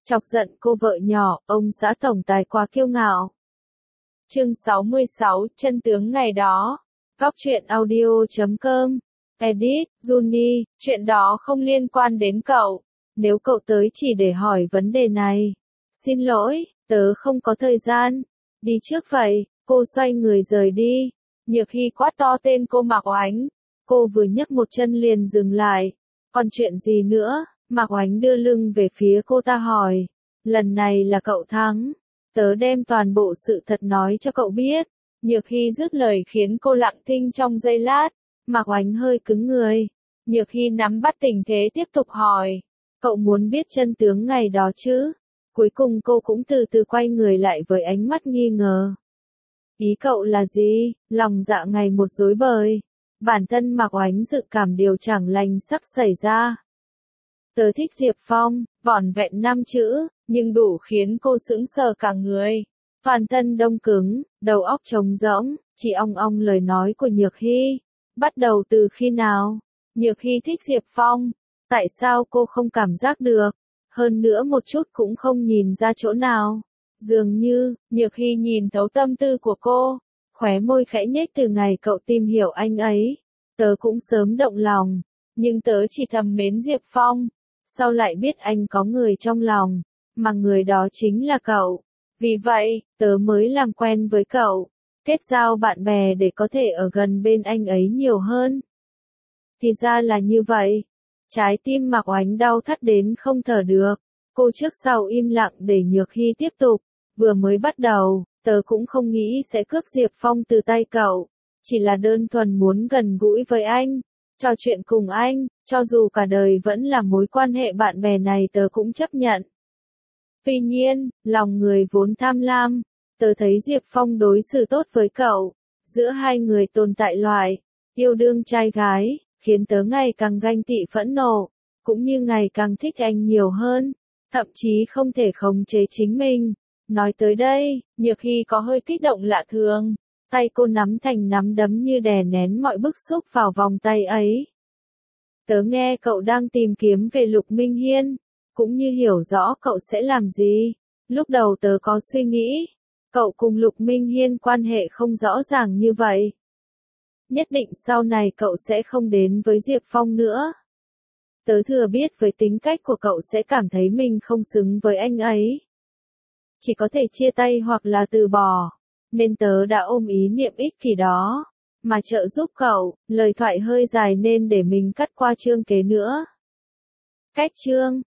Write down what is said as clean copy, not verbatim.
Chọc giận cô vợ nhỏ, ông xã tổng tài quá kiêu ngạo. Chương 66, chân tướng ngày đó. Góc truyện audio.com. Edit, Juni, chuyện đó không liên quan đến cậu. Nếu cậu tới chỉ để hỏi vấn đề này. Xin lỗi, tớ không có thời gian. Đi trước vậy, cô xoay người rời đi. Nhược Hy quát to tên cô Mạc Oánh. Cô vừa nhấc một chân liền dừng lại. Còn chuyện gì nữa? Mạc Oánh đưa lưng về phía cô ta hỏi. Lần này là cậu thắng. Tớ đem toàn bộ sự thật nói cho cậu biết. Nhược Hy dứt lời khiến cô lặng thinh trong giây lát. Mạc Oánh hơi cứng người. Nhược Hy nắm bắt tình thế tiếp tục hỏi. Cậu muốn biết chân tướng ngày đó chứ? Cuối cùng cô cũng từ từ quay người lại với ánh mắt nghi ngờ. Ý cậu là gì? Lòng dạ ngày một rối bời. Bản thân Mạc Oánh dự cảm điều chẳng lành sắp xảy ra. Tớ thích Diệp Phong, vỏn vẹn 5 chữ, nhưng đủ khiến cô sững sờ cả người. Toàn thân đông cứng, đầu óc trống rỗng, chỉ ong ong lời nói của Nhược Hy. Bắt đầu từ khi nào? Nhược Hy thích Diệp Phong. Tại sao cô không cảm giác được? Hơn nữa một chút cũng không nhìn ra chỗ nào. Dường như, Nhược Hy nhìn thấu tâm tư của cô. Khóe môi khẽ nhếch từ ngày cậu tìm hiểu anh ấy. Tớ cũng sớm động lòng. Nhưng tớ chỉ thầm mến Diệp Phong. Sau lại biết anh có người trong lòng. Mà người đó chính là cậu. Vì vậy, tớ mới làm quen với cậu. Kết giao bạn bè để có thể ở gần bên anh ấy nhiều hơn. Thì ra là như vậy. Trái tim Mạc Oánh đau thắt đến không thở được. Cô trước sau im lặng để Nhược Hy tiếp tục. Vừa mới bắt đầu, tớ cũng không nghĩ sẽ cướp Diệp Phong từ tay cậu. Chỉ là đơn thuần muốn gần gũi với anh. Trò chuyện cùng anh, cho dù cả đời vẫn là mối quan hệ bạn bè này tớ cũng chấp nhận. Tuy nhiên, lòng người vốn tham lam. Tớ thấy Diệp Phong đối xử tốt với cậu. Giữa hai người tồn tại loại yêu đương trai gái, khiến tớ ngày càng ganh tị phẫn nộ, cũng như ngày càng thích anh nhiều hơn, thậm chí không thể khống chế chính mình. Nói tới đây, Nhược Hy có hơi kích động lạ thường, tay cô nắm thành nắm đấm như đè nén mọi bức xúc vào vòng tay ấy. Tớ nghe cậu đang tìm kiếm về Lục Minh Hiên, cũng như hiểu rõ cậu sẽ làm gì. Lúc đầu tớ có suy nghĩ, cậu cùng Lục Minh Hiên quan hệ không rõ ràng như vậy. Nhất định sau này cậu sẽ không đến với Diệp Phong nữa. Tớ thừa biết với tính cách của cậu sẽ cảm thấy mình không xứng với anh ấy. Chỉ có thể chia tay hoặc là từ bỏ. Nên tớ đã ôm ý niệm ích kỷ đó. Mà trợ giúp cậu, lời thoại hơi dài nên để mình cắt qua chương kế nữa. Cách chương.